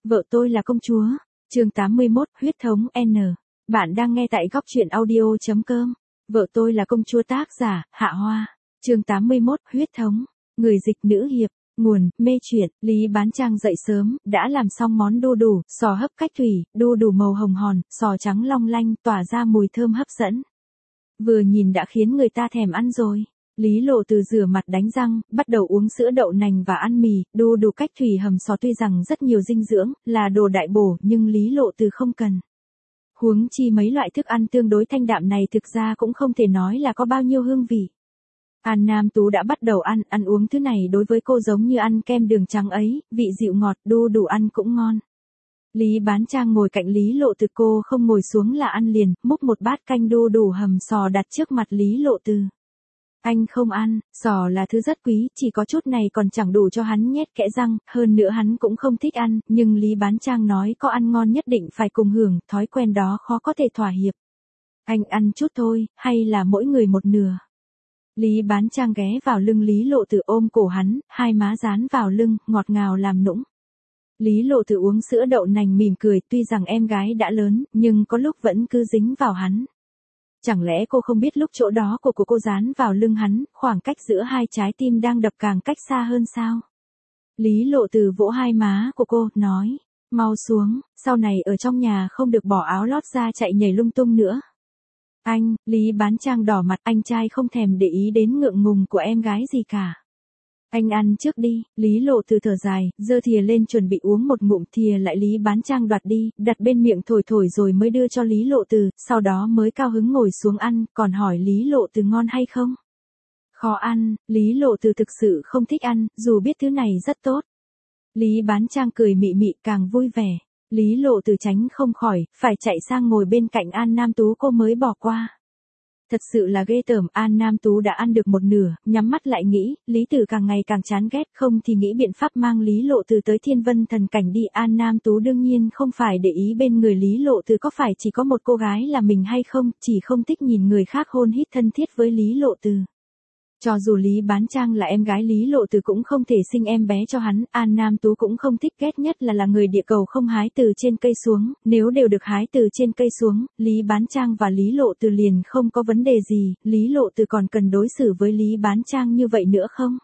Vợ tôi là công chúa. Chương 81, huyết thống N. Bạn đang nghe tại góc truyện audio.com. Vợ tôi là công chúa, tác giả, Hạ Hoa. Chương 81, huyết thống. Người dịch nữ hiệp. Nguồn, mê truyện. Lý Bán Trang dậy sớm, đã làm xong món đu đủ, sò hấp cách thủy, đu đủ màu hồng hòn, sò trắng long lanh, tỏa ra mùi thơm hấp dẫn. Vừa nhìn đã khiến người ta thèm ăn rồi. Lý Lộ Từ rửa mặt đánh răng, bắt đầu uống sữa đậu nành và ăn mì. Đu đủ cách thủy hầm sò tuy rằng rất nhiều dinh dưỡng, là đồ đại bổ, nhưng Lý Lộ Từ không cần. Huống chi mấy loại thức ăn tương đối thanh đạm này thực ra cũng không thể nói là có bao nhiêu hương vị. An Nam Tú đã bắt đầu ăn uống thứ này đối với cô giống như ăn kem đường trắng ấy, vị dịu ngọt, đu đủ ăn cũng ngon. Lý Bán Trang ngồi cạnh Lý Lộ Từ, cô không ngồi xuống là ăn liền, múc một bát canh đu đủ hầm sò đặt trước mặt Lý Lộ Từ. Anh không ăn, sò là thứ rất quý, chỉ có chút này còn chẳng đủ cho hắn nhét kẽ răng, hơn nữa hắn cũng không thích ăn, nhưng Lý Bán Trang nói có ăn ngon nhất định phải cùng hưởng, thói quen đó khó có thể thỏa hiệp. Anh ăn chút thôi, hay là mỗi người một nửa? Lý Bán Trang ghé vào lưng Lý Lộ Từ ôm cổ hắn, hai má dán vào lưng, ngọt ngào làm nũng. Lý Lộ Từ uống sữa đậu nành mỉm cười, tuy rằng em gái đã lớn, nhưng có lúc vẫn cứ dính vào hắn. Chẳng lẽ cô không biết lúc chỗ đó của cô dán vào lưng hắn, khoảng cách giữa hai trái tim đang đập càng cách xa hơn sao? Lý Lộ Từ vỗ hai má của cô, nói, mau xuống, sau này ở trong nhà không được bỏ áo lót ra chạy nhảy lung tung nữa. Anh, Lý Bán Trang đỏ mặt, anh trai không thèm để ý đến ngượng ngùng của em gái gì cả. Anh ăn trước đi, Lý Lộ Từ thở dài, giơ thìa lên chuẩn bị uống một ngụm, thìa lại Lý Bán Trang đoạt đi, đặt bên miệng thổi thổi rồi mới đưa cho Lý Lộ Từ, sau đó mới cao hứng ngồi xuống ăn, còn hỏi Lý Lộ Từ ngon hay không. Khó ăn, Lý Lộ Từ thực sự không thích ăn, dù biết thứ này rất tốt. Lý Bán Trang cười mị mị càng vui vẻ. Lý Lộ Từ tránh không khỏi, phải chạy sang ngồi bên cạnh An Nam Tú, cô mới bỏ qua. Thật sự là ghê tởm, An Nam Tú đã ăn được một nửa, nhắm mắt lại nghĩ, Lý Tử càng ngày càng chán ghét, không thì nghĩ biện pháp mang Lý Lộ Từ tới Thiên Vân Thần Cảnh đi. An Nam Tú đương nhiên không phải để ý bên người Lý Lộ Từ có phải chỉ có một cô gái là mình hay không, chỉ không thích nhìn người khác hôn hít thân thiết với Lý Lộ Từ. Cho dù Lý Bán Trang là em gái Lý Lộ Từ cũng không thể sinh em bé cho hắn, An Nam Tú cũng không thích, ghét nhất là người địa cầu không hái từ trên cây xuống, nếu đều được hái từ trên cây xuống, Lý Bán Trang và Lý Lộ Từ liền không có vấn đề gì, Lý Lộ Từ còn cần đối xử với Lý Bán Trang như vậy nữa không?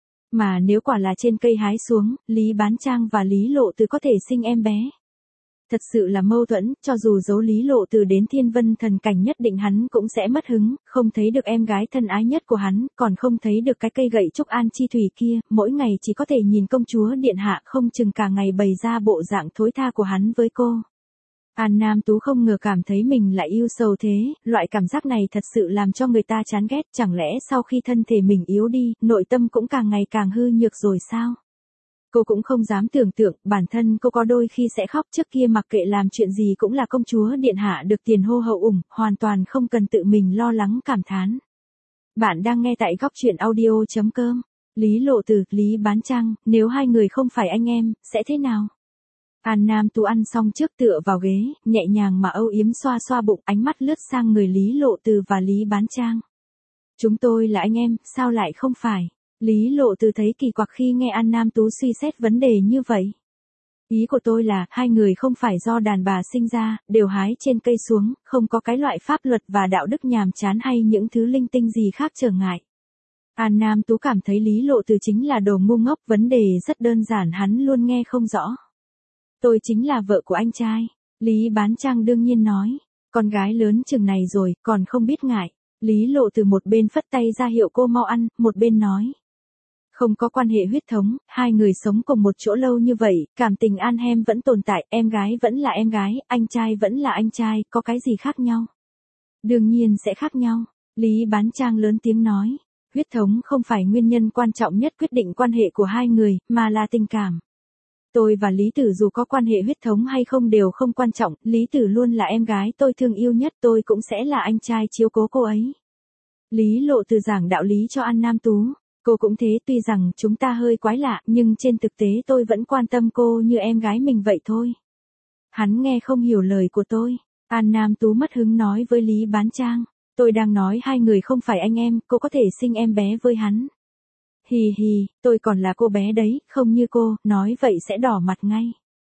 Mà nếu quả là trên cây hái xuống, Lý Bán Trang và Lý Lộ Từ có thể sinh em bé. Thật sự là mâu thuẫn, cho dù giấu Lý Lộ Từ đến Thiên Vân Thần Cảnh nhất định hắn cũng sẽ mất hứng, không thấy được em gái thân ái nhất của hắn, còn không thấy được cái cây gậy trúc an chi thủy kia, mỗi ngày chỉ có thể nhìn công chúa điện hạ, không chừng cả ngày bày ra bộ dạng thối tha của hắn với cô. An Nam Tú không ngờ cảm thấy mình lại yêu sầu thế, loại cảm giác này thật sự làm cho người ta chán ghét, chẳng lẽ sau khi thân thể mình yếu đi, nội tâm cũng càng ngày càng hư nhược rồi sao? Cô cũng không dám tưởng tượng, bản thân cô có đôi khi sẽ khóc, trước kia mặc kệ làm chuyện gì cũng là công chúa điện hạ được tiền hô hậu ủng, hoàn toàn không cần tự mình lo lắng cảm thán. Bạn đang nghe tại góc truyện audio.com. Lý Lộ Từ, Lý Bán Trang, nếu hai người không phải anh em, sẽ thế nào? An Nam Tú ăn xong trước tựa vào ghế, nhẹ nhàng mà âu yếm xoa xoa bụng, ánh mắt lướt sang người Lý Lộ Từ và Lý Bán Trang. Chúng tôi là anh em, sao lại không phải? Lý Lộ Từ thấy kỳ quặc khi nghe An Nam Tú suy xét vấn đề như vậy. Ý của tôi là, hai người không phải do đàn bà sinh ra, đều hái trên cây xuống, không có cái loại pháp luật và đạo đức nhàm chán hay những thứ linh tinh gì khác trở ngại. An Nam Tú cảm thấy Lý Lộ Từ chính là đồ ngu ngốc, vấn đề rất đơn giản hắn luôn nghe không rõ. Tôi chính là vợ của anh trai. Lý Bán Trang đương nhiên nói, con gái lớn chừng này rồi, còn không biết ngại. Lý Lộ Từ một bên phất tay ra hiệu cô mau ăn, một bên nói. Không có quan hệ huyết thống, hai người sống cùng một chỗ lâu như vậy, cảm tình an hem vẫn tồn tại, em gái vẫn là em gái, anh trai vẫn là anh trai, có cái gì khác nhau? Đương nhiên sẽ khác nhau. Lý Bán Trang lớn tiếng nói, huyết thống không phải nguyên nhân quan trọng nhất quyết định quan hệ của hai người, mà là tình cảm. Tôi và Lý Tử dù có quan hệ huyết thống hay không đều không quan trọng, Lý Tử luôn là em gái tôi thương yêu nhất, tôi cũng sẽ là anh trai chiếu cố cô ấy. Lý Lộ Từ giảng đạo lý cho An Nam Tú. Cô cũng thế, tuy rằng chúng ta hơi quái lạ, nhưng trên thực tế tôi vẫn quan tâm cô như em gái mình vậy thôi. Hắn nghe không hiểu lời của tôi. An Nam Tú mất hứng nói với Lý Bán Trang. Tôi đang nói hai người không phải anh em, cô có thể sinh em bé với hắn. Hì hì, tôi còn là cô bé đấy, không như cô, nói vậy sẽ đỏ mặt ngay.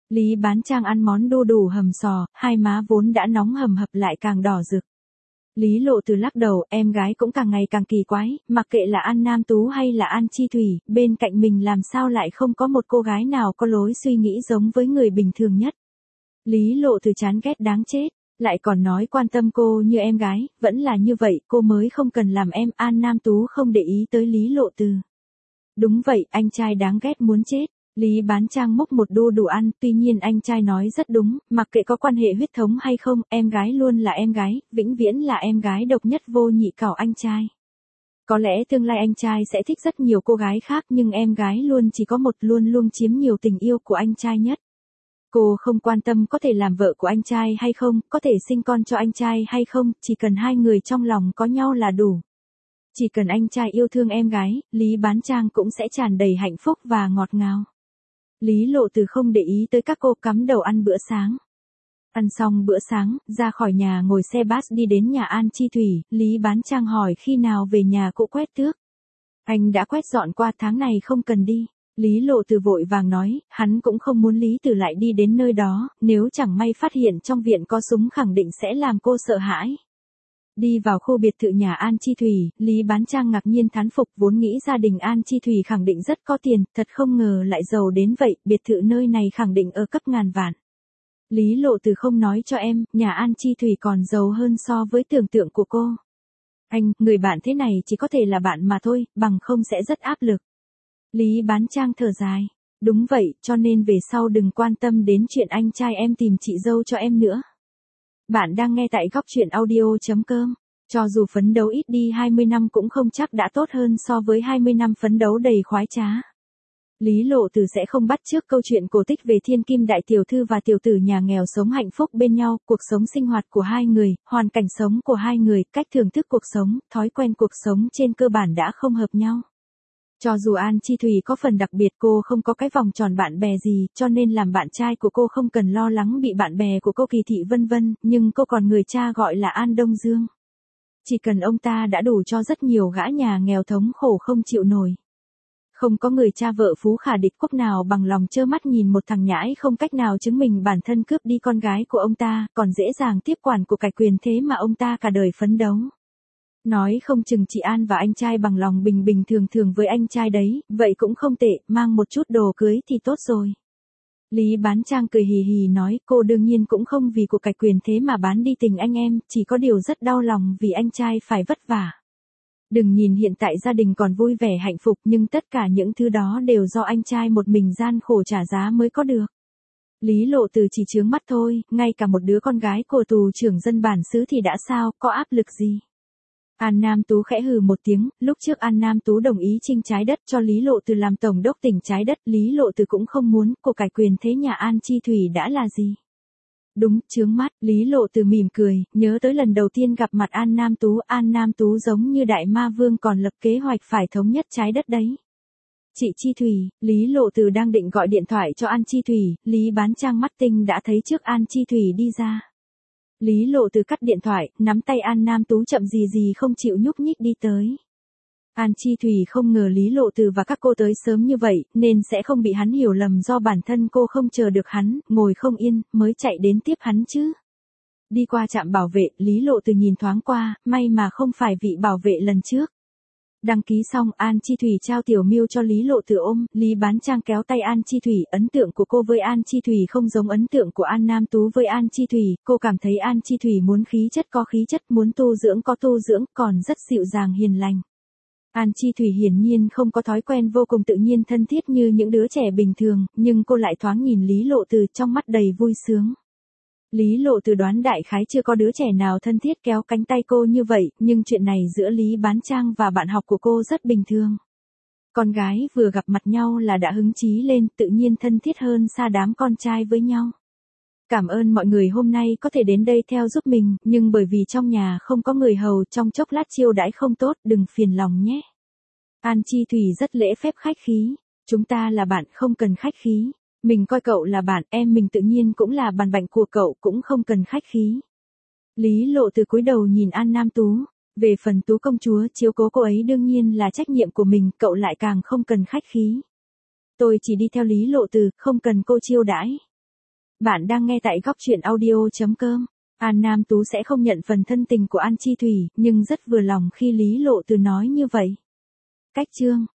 Lý Bán Trang ăn món đu đủ hầm sò, hai má vốn đã nóng hầm hập lại càng đỏ rực. Lý Lộ Từ lắc đầu, em gái cũng càng ngày càng kỳ quái, mặc kệ là An Nam Tú hay là An Chi Thủy, bên cạnh mình làm sao lại không có một cô gái nào có lối suy nghĩ giống với người bình thường nhất. Lý Lộ Từ chán ghét đáng chết, lại còn nói quan tâm cô như em gái, vẫn là như vậy, cô mới không cần làm em. An Nam Tú không để ý tới Lý Lộ Từ. Đúng vậy, anh trai đáng ghét muốn chết. Lý Bán Trang múc một đu đủ ăn, tuy nhiên anh trai nói rất đúng, mặc kệ có quan hệ huyết thống hay không, em gái luôn là em gái, vĩnh viễn là em gái độc nhất vô nhị cảo anh trai. Có lẽ tương lai anh trai sẽ thích rất nhiều cô gái khác nhưng em gái luôn chỉ có một, luôn luôn chiếm nhiều tình yêu của anh trai nhất. Cô không quan tâm có thể làm vợ của anh trai hay không, có thể sinh con cho anh trai hay không, chỉ cần hai người trong lòng có nhau là đủ. Chỉ cần anh trai yêu thương em gái, Lý Bán Trang cũng sẽ tràn đầy hạnh phúc và ngọt ngào. Lý Lộ Từ không để ý tới các cô, cắm đầu ăn bữa sáng. Ăn xong bữa sáng, ra khỏi nhà ngồi xe bus đi đến nhà An Chi Thủy, Lý Bán Trang hỏi khi nào về nhà cụ quét tước. Anh đã quét dọn qua, tháng này không cần đi. Lý Lộ Từ vội vàng nói, hắn cũng không muốn Lý Tử lại đi đến nơi đó, nếu chẳng may phát hiện trong viện có súng khẳng định sẽ làm cô sợ hãi. Đi vào khu biệt thự nhà An Chi Thủy, Lý Bán Trang ngạc nhiên thán phục, vốn nghĩ gia đình An Chi Thủy khẳng định rất có tiền, thật không ngờ lại giàu đến vậy, biệt thự nơi này khẳng định ở cấp ngàn vạn. Lý Lộ Từ không nói cho em, nhà An Chi Thủy còn giàu hơn so với tưởng tượng của cô. Anh, người bạn thế này chỉ có thể là bạn mà thôi, bằng không sẽ rất áp lực. Lý Bán Trang thở dài. Đúng vậy, cho nên về sau đừng quan tâm đến chuyện anh trai em tìm chị dâu cho em nữa. Bạn đang nghe tại góc truyện audio.com. Cho dù phấn đấu ít đi 20 năm cũng không chắc đã tốt hơn so với 20 năm phấn đấu đầy khoái trá. Lý Lộ Từ sẽ không bắt chước câu chuyện cổ tích về thiên kim đại tiểu thư và tiểu tử nhà nghèo sống hạnh phúc bên nhau, cuộc sống sinh hoạt của hai người, hoàn cảnh sống của hai người, cách thưởng thức cuộc sống, thói quen cuộc sống trên cơ bản đã không hợp nhau. Cho dù An Chi Thủy có phần đặc biệt, cô không có cái vòng tròn bạn bè gì, cho nên làm bạn trai của cô không cần lo lắng bị bạn bè của cô kỳ thị vân vân, nhưng cô còn người cha gọi là An Đông Dương. Chỉ cần ông ta đã đủ cho rất nhiều gã nhà nghèo thống khổ không chịu nổi. Không có người cha vợ phú khả địch quốc nào bằng lòng trơ mắt nhìn một thằng nhãi không cách nào chứng minh bản thân cướp đi con gái của ông ta, còn dễ dàng tiếp quản của cải quyền thế mà ông ta cả đời phấn đấu. Nói không chừng chị An và anh trai bằng lòng bình bình thường thường với anh trai đấy, vậy cũng không tệ, mang một chút đồ cưới thì tốt rồi. Lý Bán Trang cười hì hì nói, cô đương nhiên cũng không vì cuộc cải quyền thế mà bán đi tình anh em, chỉ có điều rất đau lòng vì anh trai phải vất vả. Đừng nhìn hiện tại gia đình còn vui vẻ hạnh phúc nhưng tất cả những thứ đó đều do anh trai một mình gian khổ trả giá mới có được. Lý Lộ Từ chỉ chướng mắt thôi, ngay cả một đứa con gái của tù trưởng dân bản xứ thì đã sao, có áp lực gì. An Nam Tú khẽ hừ một tiếng, lúc trước An Nam Tú đồng ý trinh trái đất cho Lý Lộ Từ làm tổng đốc tỉnh trái đất, Lý Lộ Từ cũng không muốn, cuộc cải quyền thế nhà An Chi Thủy đã là gì. Đúng, chướng mắt, Lý Lộ Từ mỉm cười, nhớ tới lần đầu tiên gặp mặt An Nam Tú giống như đại ma vương còn lập kế hoạch phải thống nhất trái đất đấy. Chị Chi Thủy, Lý Lộ Từ đang định gọi điện thoại cho An Chi Thủy, Lý Bán Trang mắt tinh đã thấy trước An Chi Thủy đi ra. Lý Lộ Từ cắt điện thoại, nắm tay An Nam Tú chậm gì gì không chịu nhúc nhích đi tới. An Chi Thủy không ngờ Lý Lộ Từ và các cô tới sớm như vậy, nên sẽ không bị hắn hiểu lầm do bản thân cô không chờ được hắn, ngồi không yên, mới chạy đến tiếp hắn chứ. Đi qua trạm bảo vệ, Lý Lộ Từ nhìn thoáng qua, may mà không phải vị bảo vệ lần trước. Đăng ký xong, An Chi Thủy trao tiểu miêu cho Lý Lộ Từ ôm, Lý Bán Trang kéo tay An Chi Thủy, ấn tượng của cô với An Chi Thủy không giống ấn tượng của An Nam Tú với An Chi Thủy, cô cảm thấy An Chi Thủy muốn khí chất có khí chất, muốn tu dưỡng có tu dưỡng, còn rất dịu dàng hiền lành. An Chi Thủy hiển nhiên không có thói quen vô cùng tự nhiên thân thiết như những đứa trẻ bình thường, nhưng cô lại thoáng nhìn Lý Lộ Từ trong mắt đầy vui sướng. Lý Lộ Từ đoán đại khái chưa có đứa trẻ nào thân thiết kéo cánh tay cô như vậy, nhưng chuyện này giữa Lý Bán Trang và bạn học của cô rất bình thường. Con gái vừa gặp mặt nhau là đã hứng chí lên, tự nhiên thân thiết hơn xa đám con trai với nhau. Cảm ơn mọi người hôm nay có thể đến đây theo giúp mình, nhưng bởi vì trong nhà không có người hầu, trong chốc lát chiêu đãi không tốt, đừng phiền lòng nhé. An Chi Thủy rất lễ phép khách khí, chúng ta là bạn không cần khách khí. Mình coi cậu là bạn, em mình tự nhiên cũng là bàn bệnh của cậu, cũng không cần khách khí. Lý Lộ Từ cúi đầu nhìn An Nam Tú, về phần Tú công chúa chiếu cố cô ấy đương nhiên là trách nhiệm của mình, cậu lại càng không cần khách khí. Tôi chỉ đi theo Lý Lộ Từ, không cần cô chiêu đãi. Bạn đang nghe tại góc truyện audio.com. An Nam Tú sẽ không nhận phần thân tình của An Chi Thủy, nhưng rất vừa lòng khi Lý Lộ Từ nói như vậy. Cách chương